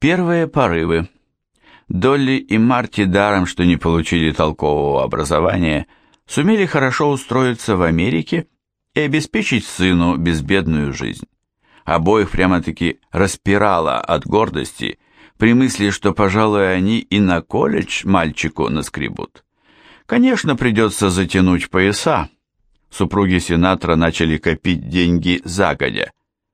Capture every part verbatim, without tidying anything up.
Первые порывы. Долли и Марти, даром что не получили толкового образования, сумели хорошо устроиться в Америке и обеспечить сыну безбедную жизнь. Обоих прямо-таки распирало от гордости при мысли, что, пожалуй, они и на колледж мальчику наскребут. Конечно, придется затянуть пояса. Супруги сенатора начали копить деньги загодя.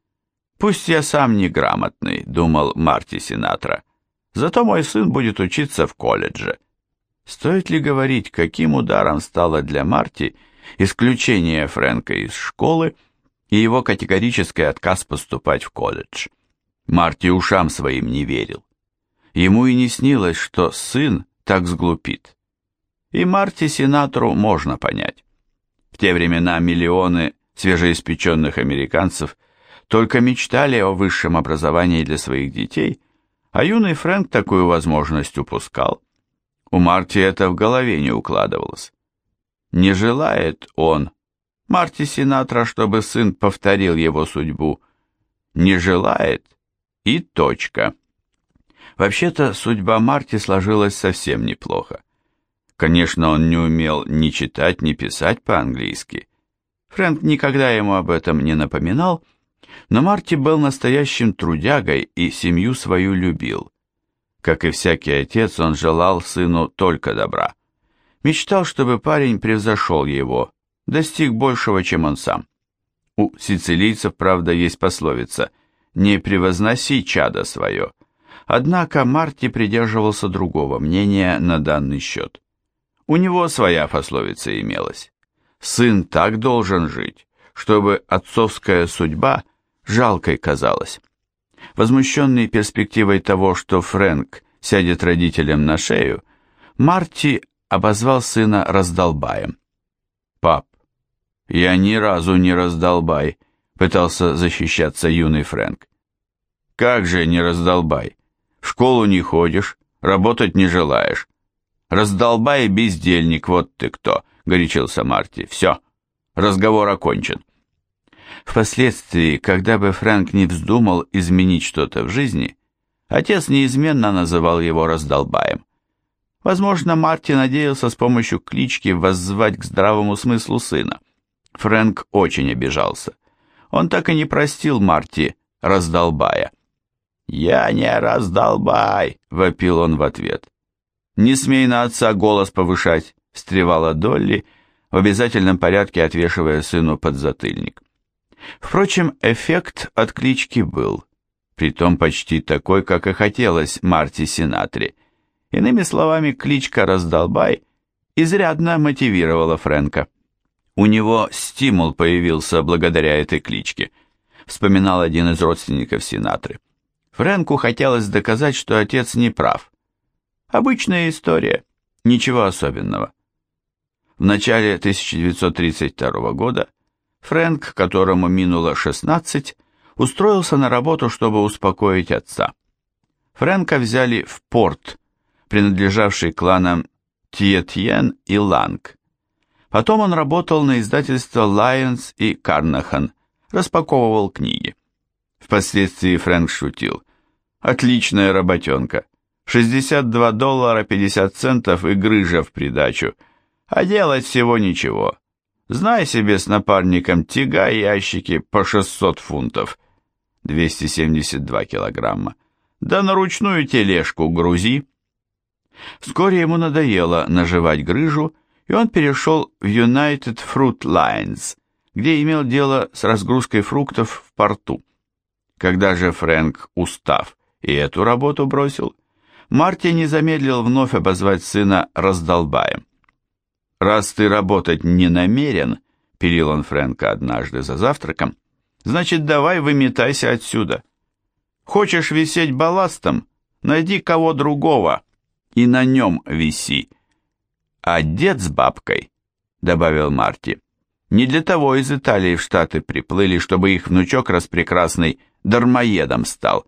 «Пусть я сам неграмотный», — думал Марти Синатра, «зато мой сын будет учиться в колледже». Стоит ли говорить, каким ударом стало для Марти исключение Фрэнка из школы и его категорический отказ поступать в колледж? Марти ушам своим не верил. Ему и не снилось, что сын так сглупит. И Марти Синатру можно понять. В те времена миллионы свежеиспеченных американцев только мечтали о высшем образовании для своих детей, а юный Фрэнк такую возможность упускал. У Марти это в голове не укладывалось. Не желает он, Марти Синатра, чтобы сын повторил его судьбу. Не желает и точка. Вообще-то судьба Марти сложилась совсем неплохо. Конечно, он не умел ни читать, ни писать по-английски. Фрэнк никогда ему об этом не напоминал, но Марти был настоящим трудягой и семью свою любил. Как и всякий отец, он желал сыну только добра. Мечтал, чтобы парень превзошел его, достиг большего, чем он сам. У сицилийцев, правда, есть пословица «не превозноси чадо свое». Однако Марти придерживался другого мнения на данный счет. У него своя пословица имелась. Сын так должен жить, чтобы отцовская судьба жалкой казалась. Возмущенный перспективой того, что Фрэнк сядет родителям на шею, Марти обозвал сына раздолбаем. «Пап, я ни разу не раздолбай», — пытался защищаться юный Фрэнк. «Как же не раздолбай? В школу не ходишь, работать не желаешь. Раздолбай и бездельник, вот ты кто», — горячился Марти. «Все, разговор окончен». Впоследствии, когда бы Фрэнк не вздумал изменить что-то в жизни, отец неизменно называл его раздолбаем. Возможно, Марти надеялся с помощью клички воззвать к здравому смыслу сына. Фрэнк очень обижался. Он так и не простил Марти раздолбая. «Я не раздолбай!» — вопил он в ответ. «Не смей на отца голос повышать!» — встревала Долли, в обязательном порядке отвешивая сыну подзатыльник. Впрочем, эффект от клички был, притом почти такой, как и хотелось Марти Синатре. Иными словами, кличка «Раздолбай» изрядно мотивировала Фрэнка. У него стимул появился благодаря этой кличке, вспоминал один из родственников Синатры. Фрэнку хотелось доказать, что отец не прав. Обычная история, ничего особенного. В начале тысяча девятьсот тридцать второго года Фрэнк, которому минуло шестнадцать, устроился на работу, чтобы успокоить отца. Фрэнка взяли в порт, принадлежавший кланам Тьетьен и Ланг. Потом он работал на издательство Лайонс и Карнахан, распаковывал книги. Впоследствии Фрэнк шутил. «Отличная работенка. шестьдесят два доллара пятьдесят центов и грыжа в придачу. А делать всего ничего. Знай себе с напарником, тягай ящики по шестьсот фунтов, двести семьдесят два килограмма, да на ручную тележку грузи». Вскоре ему надоело наживать грыжу, и он перешел в United Fruit Lines, где имел дело с разгрузкой фруктов в порту. Когда же Фрэнк, устав, и эту работу бросил, Марти не замедлил вновь обозвать сына раздолбаем. «Раз ты работать не намерен», — пилил он Фрэнка однажды за завтраком, «значит, давай выметайся отсюда. Хочешь висеть балластом? Найди кого другого и на нем виси. А дед с бабкой», — добавил Марти, — «не для того из Италии в Штаты приплыли, чтобы их внучок распрекрасный дармоедом стал».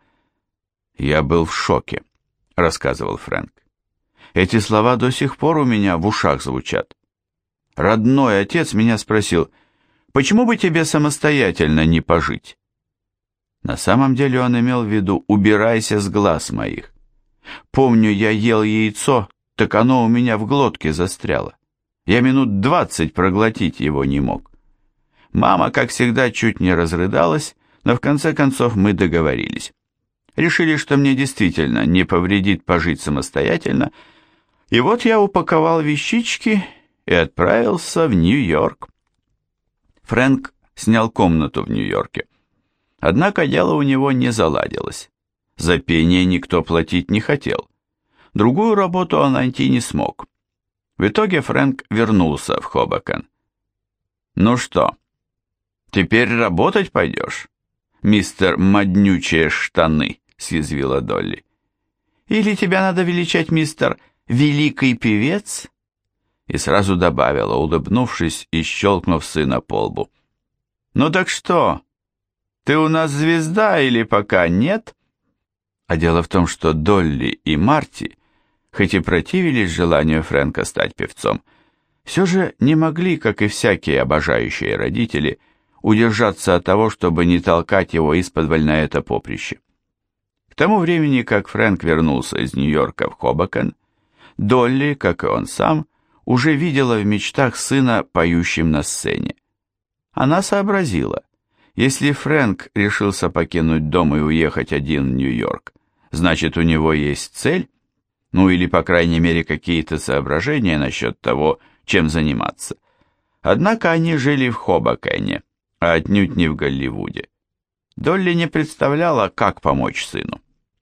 «Я был в шоке», — рассказывал Фрэнк. «Эти слова до сих пор у меня в ушах звучат. Родной отец меня спросил, почему бы тебе самостоятельно не пожить?» На самом деле он имел в виду «убирайся с глаз моих». Помню, я ел яйцо, так оно у меня в глотке застряло. Я минут двадцать проглотить его не мог. Мама, как всегда, чуть не разрыдалась, но в конце концов мы договорились. Решили, что мне действительно не повредит пожить самостоятельно, и вот я упаковал вещички и отправился в Нью-Йорк. Фрэнк снял комнату в Нью-Йорке. Однако дело у него не заладилось. За пение никто платить не хотел. Другую работу он найти не смог. В итоге Фрэнк вернулся в Хобокен. «Ну что, теперь работать пойдешь, мистер Моднючие штаны?» — съязвила Долли. «Или тебя надо величать мистер Великий певец?» И сразу добавила, улыбнувшись и щелкнув сына по лбу. «Ну так что, ты у нас звезда или пока нет?» А дело в том, что Долли и Марти, хоть и противились желанию Фрэнка стать певцом, все же не могли, как и всякие обожающие родители, удержаться от того, чтобы не толкать его исподволь на это поприще. К тому времени, как Фрэнк вернулся из Нью-Йорка в Хобокен, Долли, как и он сам, уже видела в мечтах сына поющим на сцене. Она сообразила, если Фрэнк решился покинуть дом и уехать один в Нью-Йорк, значит, у него есть цель, ну или, по крайней мере, какие-то соображения насчет того, чем заниматься. Однако они жили в Хобокене, а отнюдь не в Голливуде. Долли не представляла, как помочь сыну.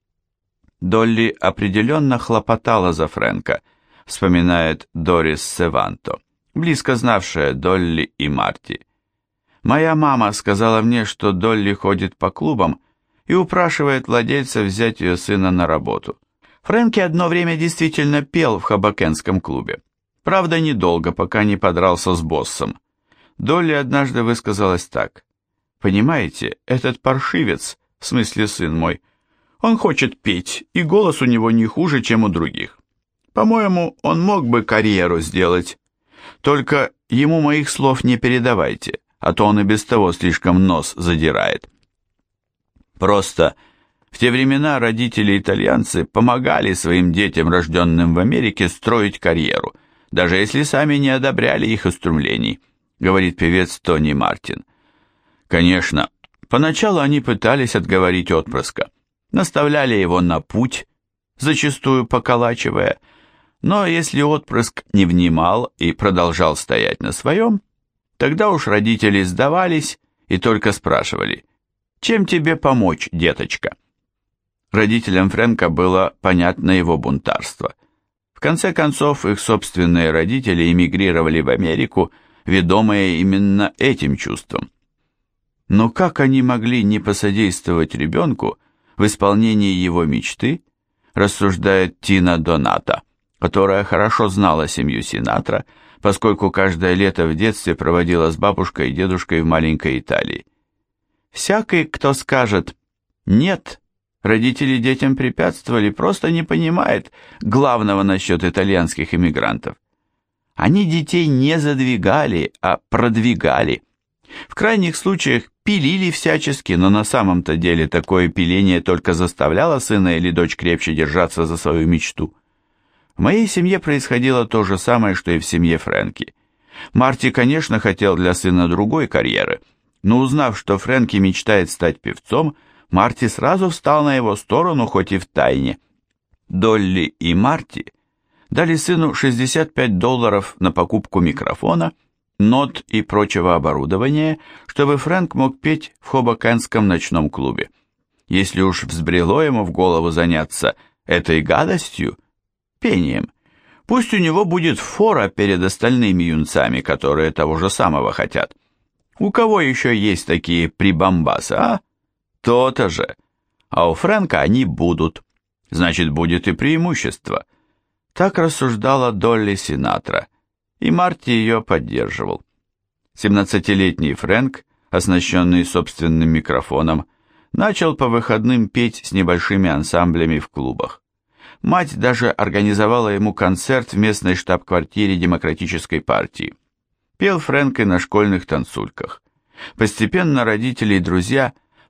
Долли определенно хлопотала за Фрэнка, вспоминает Дорис Севанто, близко знавшая Долли и Марти. «Моя мама сказала мне, что Долли ходит по клубам и упрашивает владельца взять ее сына на работу. Фрэнки одно время действительно пел в хобокенском клубе. Правда, недолго, пока не подрался с боссом. Долли однажды высказалась так: «Понимаете, этот паршивец, в смысле сын мой, он хочет петь, и голос у него не хуже, чем у других. По-моему, он мог бы карьеру сделать. Только ему моих слов не передавайте, а то он и без того слишком нос задирает». Просто в те времена родители-итальянцы помогали своим детям, рожденным в Америке, строить карьеру, даже если сами не одобряли их устремлений, говорит певец Тони Мартин. Конечно, поначалу они пытались отговорить отпрыска, наставляли его на путь, зачастую поколачивая, но если отпрыск не внимал и продолжал стоять на своем, тогда уж родители сдавались и только спрашивали: «Чем тебе помочь, деточка?» Родителям Фрэнка было понятно его бунтарство. В конце концов, их собственные родители эмигрировали в Америку, ведомые именно этим чувством. Но как они могли не посодействовать ребенку в исполнении его мечты, рассуждает Тина Доната, которая хорошо знала семью Синатра, поскольку каждое лето в детстве проводила с бабушкой и дедушкой в маленькой Италии. Всякий, кто скажет «нет», родители детям препятствовали, просто не понимает главного насчет итальянских иммигрантов. Они детей не задвигали, а продвигали. В крайних случаях пилили всячески, но на самом-то деле такое пиление только заставляло сына или дочь крепче держаться за свою мечту. В моей семье происходило то же самое, что и в семье Фрэнки. Марти, конечно, хотел для сына другой карьеры, но узнав, что Фрэнки мечтает стать певцом, Марти сразу встал на его сторону, хоть и в тайне. Долли и Марти дали сыну шестьдесят пять долларов на покупку микрофона, нот и прочего оборудования, чтобы Фрэнк мог петь в хобокенском ночном клубе. Если уж взбрело ему в голову заняться этой гадостью, пением, пусть у него будет фора перед остальными юнцами, которые того же самого хотят. У кого еще есть такие прибамбасы, а? То-то же. А у Фрэнка они будут. Значит, будет и преимущество. Так рассуждала Долли Синатра, и Марти ее поддерживал. семнадцатилетний Фрэнк, оснащенный собственным микрофоном, начал по выходным петь с небольшими ансамблями в клубах. Мать даже организовала ему концерт в местной штаб-квартире Демократической партии. Пел Фрэнк и на школьных танцульках. Постепенно родители и друзья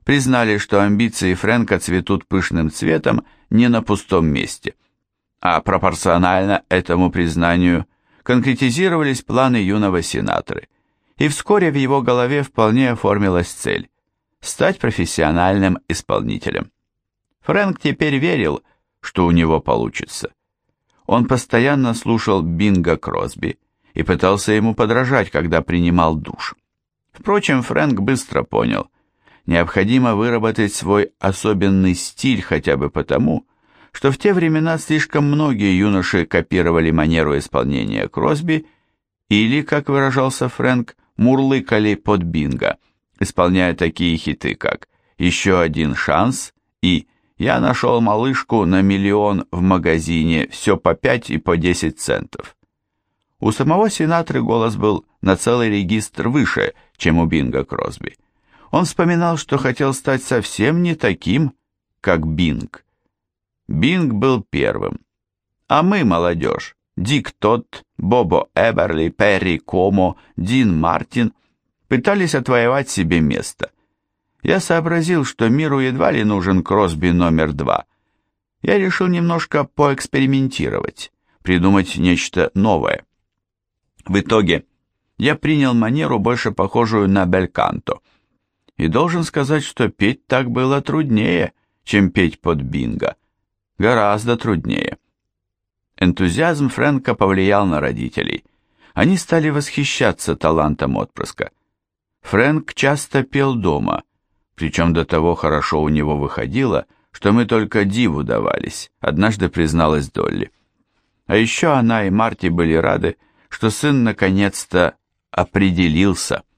признали, что амбиции Фрэнка цветут пышным цветом не на пустом месте, а пропорционально этому признанию конкретизировались планы юного сенаторы, и вскоре в его голове вполне оформилась цель – стать профессиональным исполнителем. Фрэнк теперь верил, что у него получится. Он постоянно слушал Бинга Кросби и пытался ему подражать, когда принимал душ. Впрочем, Фрэнк быстро понял, необходимо выработать свой особенный стиль хотя бы потому, что в те времена слишком многие юноши копировали манеру исполнения Кросби или, как выражался Фрэнк, мурлыкали под Бинга, исполняя такие хиты, как «Еще один шанс» и «Я нашел малышку на миллион в магазине, все по пять и по десять центов». У самого Синатры голос был на целый регистр выше, чем у Бинга Кросби. Он вспоминал, что хотел стать совсем не таким, как Бинг. Бинг был первым. А мы, молодежь, Дик Тодд, Бобо Эберли, Перри Комо, Дин Мартин, пытались отвоевать себе место. Я сообразил, что миру едва ли нужен Кросби номер два. Я решил немножко поэкспериментировать, придумать нечто новое. В итоге я принял манеру, больше похожую на бельканто. И должен сказать, что петь так было труднее, чем петь под Бинга. Гораздо труднее. Энтузиазм Фрэнка повлиял на родителей. Они стали восхищаться талантом отпрыска. Фрэнк часто пел дома, причем до того хорошо у него выходило, что мы только диву давались, однажды призналась Долли. А еще она и Марти были рады, что сын наконец-то определился.